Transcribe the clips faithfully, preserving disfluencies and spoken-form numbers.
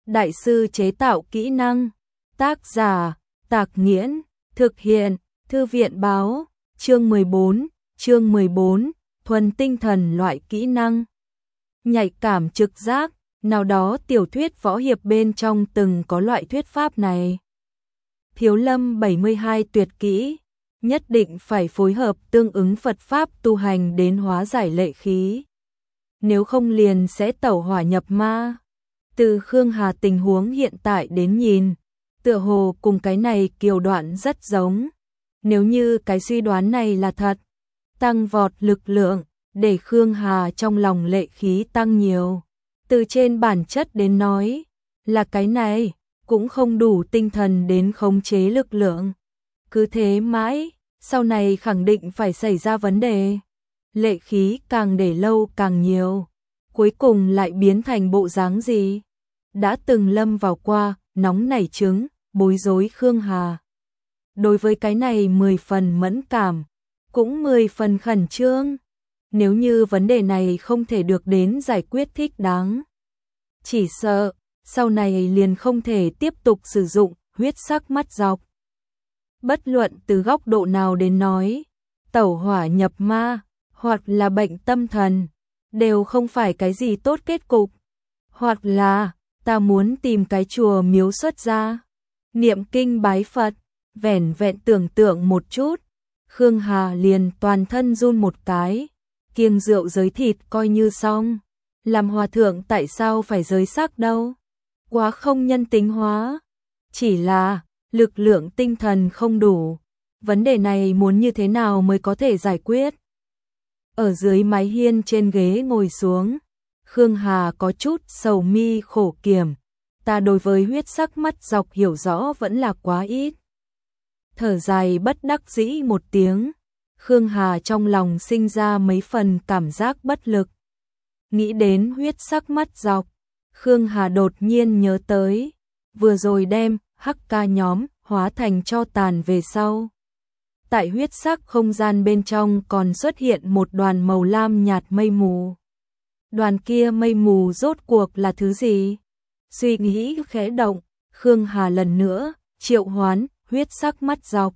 Đại sư chế tạo kỹ năng. Tác giả, Tạc Nghiễn. Thực hiện, Thư viện báo. Chương mười bốn, chương mười bốn, thuần tinh thần loại kỹ năng. Nhạy cảm trực giác, nào đó tiểu thuyết võ hiệp bên trong từng có loại thuyết pháp này. Thiếu Lâm bảy mươi hai tuyệt kỹ, nhất định phải phối hợp tương ứng Phật pháp tu hành đến hóa giải lệ khí. Nếu không liền sẽ tẩu hỏa nhập ma. Từ Khương Hà tình huống hiện tại đến nhìn, tựa hồ cùng cái này kiều đoạn rất giống. Nếu như cái suy đoán này là thật, tăng vọt lực lượng, để Khương Hà trong lòng lệ khí tăng nhiều. Từ trên bản chất đến nói, là cái này, cũng không đủ tinh thần đến khống chế lực lượng. Cứ thế mãi, sau này khẳng định phải xảy ra vấn đề. Lệ khí càng để lâu càng nhiều, cuối cùng lại biến thành bộ dáng gì? Đã từng lâm vào qua, nóng nảy trứng, bối rối Khương Hà. Đối với cái này mười phần mẫn cảm, cũng mười phần khẩn trương. Nếu như vấn đề này không thể được đến giải quyết thích đáng, chỉ sợ, sau này liền không thể tiếp tục sử dụng huyết sắc mắt dọc. Bất luận từ góc độ nào đến nói, tẩu hỏa nhập ma, hoặc là bệnh tâm thần, đều không phải cái gì tốt kết cục. Hoặc là, ta muốn tìm cái chùa miếu xuất ra, niệm kinh bái Phật, vẻn vẹn tưởng tượng một chút, Khương Hà liền toàn thân run một cái, kiêng rượu giới thịt coi như xong. Làm hòa thượng tại sao phải giới sắc đâu? Quá không nhân tính hóa. Chỉ là, lực lượng tinh thần không đủ. Vấn đề này muốn như thế nào mới có thể giải quyết? Ở dưới mái hiên trên ghế ngồi xuống, Khương Hà có chút sầu mi khổ kiểm. Ta đối với huyết sắc mắt dọc hiểu rõ vẫn là quá ít. Thở dài bất đắc dĩ một tiếng, Khương Hà trong lòng sinh ra mấy phần cảm giác bất lực. Nghĩ đến huyết sắc mắt dọc, Khương Hà đột nhiên nhớ tới, vừa rồi đem hắc ca nhóm hóa thành tro tàn về sau. Tại huyết sắc không gian bên trong còn xuất hiện một đoàn màu lam nhạt mây mù. Đoàn kia mây mù rốt cuộc là thứ gì? Suy nghĩ khẽ động, Khương Hà lần nữa triệu hoán huyết sắc mắt dọc.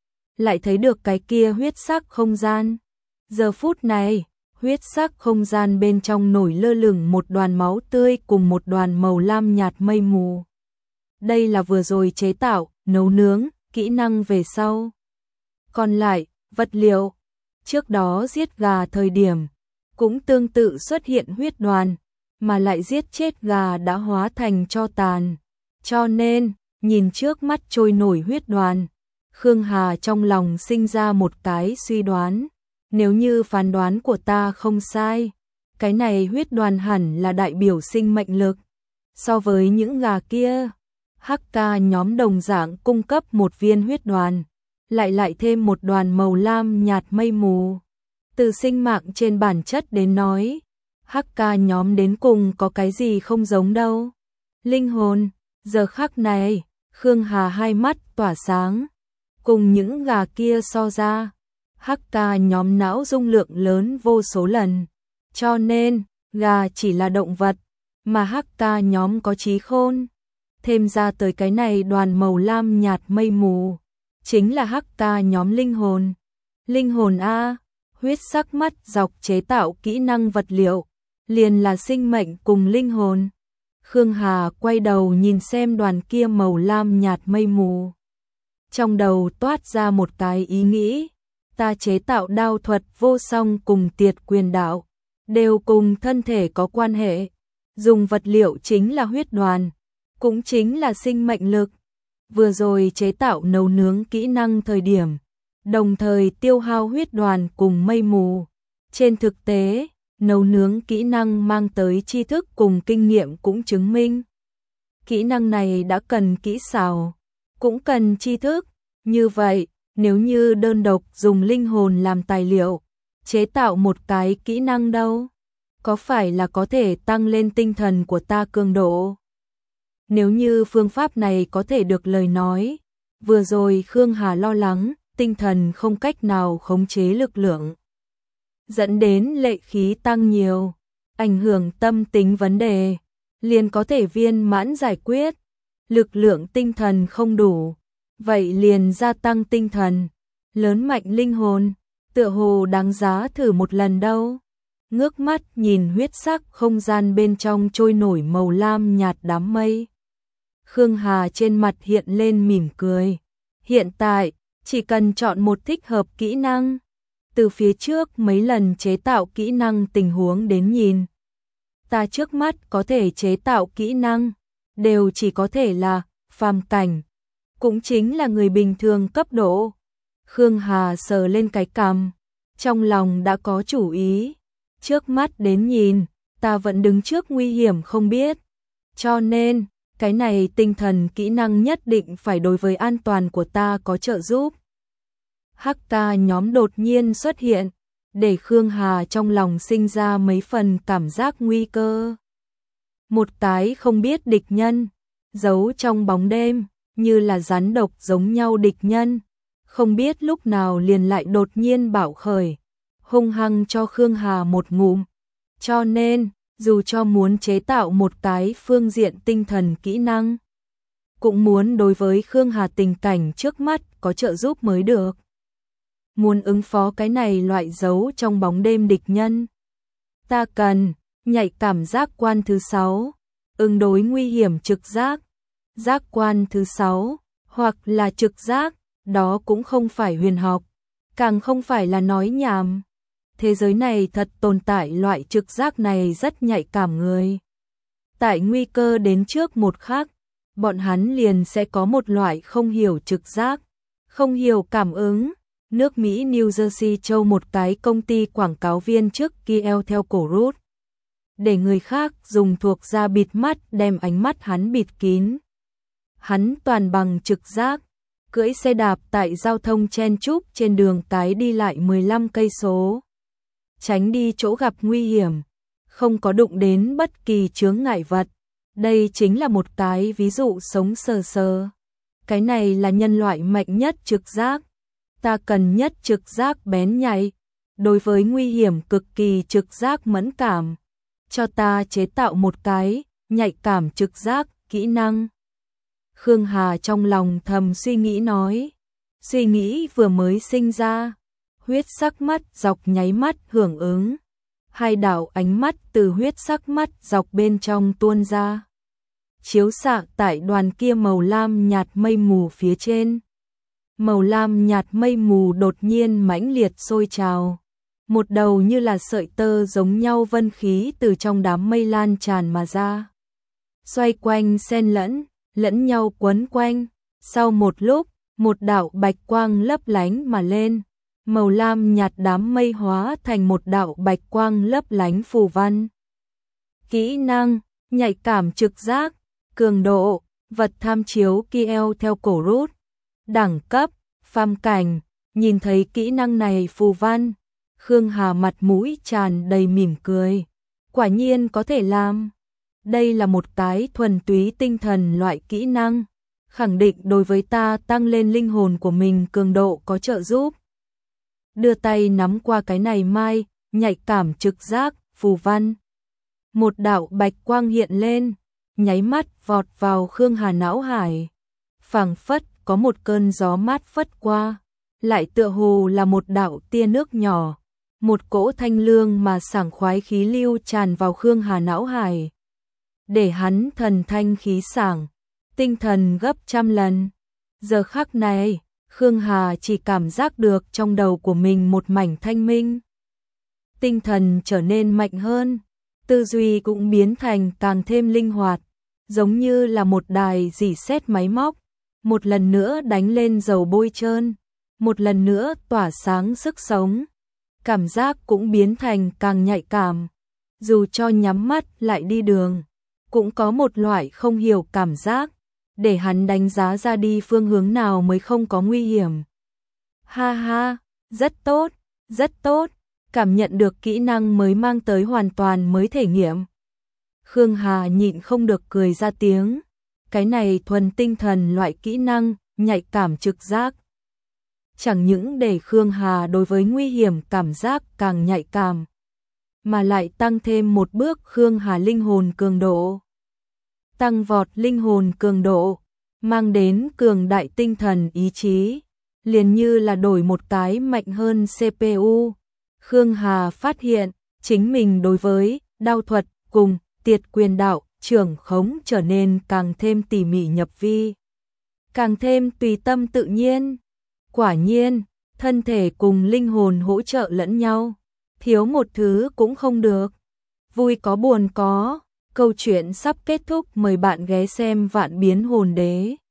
Lại thấy được cái kia huyết sắc không gian. Giờ phút này, huyết sắc không gian bên trong nổi lơ lửng một đoàn máu tươi cùng một đoàn màu lam nhạt mây mù. Đây là vừa rồi chế tạo, nấu nướng, kỹ năng về sau. Còn lại, vật liệu, trước đó giết gà thời điểm, cũng tương tự xuất hiện huyết đoàn, mà lại giết chết gà đã hóa thành tro tàn. Cho nên, nhìn trước mắt trôi nổi huyết đoàn, Khương Hà trong lòng sinh ra một cái suy đoán. Nếu như phán đoán của ta không sai, cái này huyết đoàn hẳn là đại biểu sinh mệnh lực. So với những gà kia, hắc ca nhóm đồng dạng cung cấp một viên huyết đoàn, lại lại thêm một đoàn màu lam nhạt mây mù. Từ sinh mạng trên bản chất đến nói, hắc ca nhóm đến cùng có cái gì không giống đâu. Linh hồn, giờ khắc này, Khương Hà hai mắt tỏa sáng, cùng những gà kia so ra. Hắc ca nhóm não dung lượng lớn vô số lần, cho nên gà chỉ là động vật, mà hắc ca nhóm có trí khôn. Thêm ra tới cái này đoàn màu lam nhạt mây mù, chính là hắc ca nhóm linh hồn. Linh hồn a, huyết sắc mắt dọc chế tạo kỹ năng vật liệu, liền là sinh mệnh cùng linh hồn. Khương Hà quay đầu nhìn xem đoàn kia màu lam nhạt mây mù. Trong đầu toát ra một cái ý nghĩ. Ta chế tạo đao thuật vô song cùng tiệt quyền đạo, đều cùng thân thể có quan hệ. Dùng vật liệu chính là huyết đoàn, cũng chính là sinh mệnh lực. Vừa rồi chế tạo nấu nướng kỹ năng thời điểm, đồng thời tiêu hao huyết đoàn cùng mây mù. Trên thực tế, nấu nướng kỹ năng mang tới tri thức cùng kinh nghiệm cũng chứng minh. Kỹ năng này đã cần kỹ xảo, cũng cần tri thức. Như vậy, nếu như đơn độc dùng linh hồn làm tài liệu, chế tạo một cái kỹ năng đâu, có phải là có thể tăng lên tinh thần của ta cường độ? Nếu như phương pháp này có thể được lời nói, vừa rồi Khương Hà lo lắng, tinh thần không cách nào khống chế lực lượng, dẫn đến lệ khí tăng nhiều, ảnh hưởng tâm tính vấn đề. liền có thể viên mãn giải quyết. Lực lượng tinh thần không đủ, vậy liền gia tăng tinh thần, lớn mạnh linh hồn, tựa hồ đáng giá thử một lần đâu. Ngước mắt nhìn huyết sắc không gian bên trong trôi nổi màu lam nhạt đám mây. Khương Hà trên mặt hiện lên mỉm cười. Hiện tại, chỉ cần chọn một thích hợp kỹ năng. Từ phía trước mấy lần chế tạo kỹ năng tình huống đến nhìn. Ta trước mắt có thể chế tạo kỹ năng, đều chỉ có thể là phàm cảnh, cũng chính là người bình thường cấp độ. Khương Hà sờ lên cái cằm, trong lòng đã có chủ ý. Trước mắt đến nhìn, ta vẫn đứng trước nguy hiểm không biết. Cho nên, cái này tinh thần kỹ năng nhất định phải đối với an toàn của ta có trợ giúp. Hắc ca nhóm đột nhiên xuất hiện, để Khương Hà trong lòng sinh ra mấy phần cảm giác nguy cơ. Một cái không biết địch nhân, giấu trong bóng đêm, như là rắn độc giống nhau địch nhân, không biết lúc nào liền lại đột nhiên bạo khởi, hung hăng cho Khương Hà một ngụm. Cho nên, dù cho muốn chế tạo một cái phương diện tinh thần kỹ năng, cũng muốn đối với Khương Hà tình cảnh trước mắt có trợ giúp mới được. Muốn ứng phó cái này loại giấu trong bóng đêm địch nhân, ta cần nhạy cảm giác quan thứ sáu, ứng đối nguy hiểm trực giác. Giác quan thứ sáu, hoặc là trực giác, đó cũng không phải huyền học, càng không phải là nói nhảm. Thế giới này thật tồn tại loại trực giác này rất nhạy cảm người. Tại nguy cơ đến trước một khắc, bọn hắn liền sẽ có một loại không hiểu trực giác, không hiểu cảm ứng. Nước Mỹ New Jersey châu một cái công ty quảng cáo viên trước kia theo cổ rút, để người khác dùng thuộc da bịt mắt đem ánh mắt hắn bịt kín. Hắn toàn bằng trực giác, cưỡi xe đạp tại giao thông chen chúc trên đường cái đi lại mười lăm cây số. Tránh đi chỗ gặp nguy hiểm, không có đụng đến bất kỳ chướng ngại vật. Đây chính là một cái ví dụ sống sờ sờ. Cái này là nhân loại mạnh nhất trực giác. Ta cần nhất trực giác bén nhạy, đối với nguy hiểm cực kỳ trực giác mẫn cảm. Cho ta chế tạo một cái nhạy cảm trực giác kỹ năng. Khương Hà trong lòng thầm suy nghĩ nói. Suy nghĩ vừa mới sinh ra, huyết sắc mắt dọc nháy mắt hưởng ứng. Hai đạo ánh mắt từ huyết sắc mắt dọc bên trong tuôn ra, chiếu xạ tại đoàn kia màu lam nhạt mây mù phía trên. Màu lam nhạt mây mù đột nhiên mãnh liệt sôi trào, một đầu như là sợi tơ giống nhau vân khí từ trong đám mây lan tràn mà ra, xoay quanh xen lẫn, lẫn nhau quấn quanh. Sau một lúc, một đạo bạch quang lấp lánh mà lên, màu lam nhạt đám mây hóa thành một đạo bạch quang lấp lánh phù văn. Kỹ năng, nhạy cảm trực giác, cường độ, vật tham chiếu kia theo cổ rút. Đẳng cấp, phàm cảnh. Nhìn thấy kỹ năng này phù văn, Khương Hà mặt mũi tràn đầy mỉm cười. Quả nhiên có thể làm. Đây là một cái thuần túy tinh thần loại kỹ năng, khẳng định đối với ta tăng lên linh hồn của mình cường độ có trợ giúp. Đưa tay nắm qua cái này mai, nhạy cảm trực giác, phù văn. Một đạo bạch quang hiện lên, nháy mắt vọt vào Khương Hà não hải. Phảng phất có một cơn gió mát phất qua, lại tựa hồ là một đạo tia nước nhỏ, một cỗ thanh lương mà sảng khoái khí lưu tràn vào Khương Hà não hải, để hắn thần thanh khí sảng, tinh thần gấp trăm lần. Giờ khắc này, Khương Hà chỉ cảm giác được trong đầu của mình một mảnh thanh minh. Tinh thần trở nên mạnh hơn, tư duy cũng biến thành càng thêm linh hoạt, giống như là một đài rỉ sét máy móc, một lần nữa đánh lên dầu bôi trơn, một lần nữa tỏa sáng sức sống. Cảm giác cũng biến thành càng nhạy cảm, dù cho nhắm mắt lại đi đường, cũng có một loại không hiểu cảm giác, để hắn đánh giá ra đi phương hướng nào mới không có nguy hiểm. Ha ha, rất tốt, rất tốt, cảm nhận được kỹ năng mới mang tới hoàn toàn mới thể nghiệm. Khương Hà nhịn không được cười ra tiếng, cái này thuần tinh thần loại kỹ năng, nhạy cảm trực giác. Chẳng những để Khương Hà đối với nguy hiểm cảm giác càng nhạy cảm, mà lại tăng thêm một bước Khương Hà linh hồn cường độ. tăng vọt linh hồn cường độ, mang đến cường đại tinh thần ý chí, liền như là đổi một cái mạnh hơn xê pê u. Khương Hà phát hiện, chính mình đối với đao thuật cùng tiệt quyền đạo trưởng khống trở nên càng thêm tỉ mỉ nhập vi, càng thêm tùy tâm tự nhiên. Quả nhiên, thân thể cùng linh hồn hỗ trợ lẫn nhau, thiếu một thứ cũng không được. Vui có buồn có, câu chuyện sắp kết thúc, mời bạn ghé xem Vạn Biến Hồn Đế.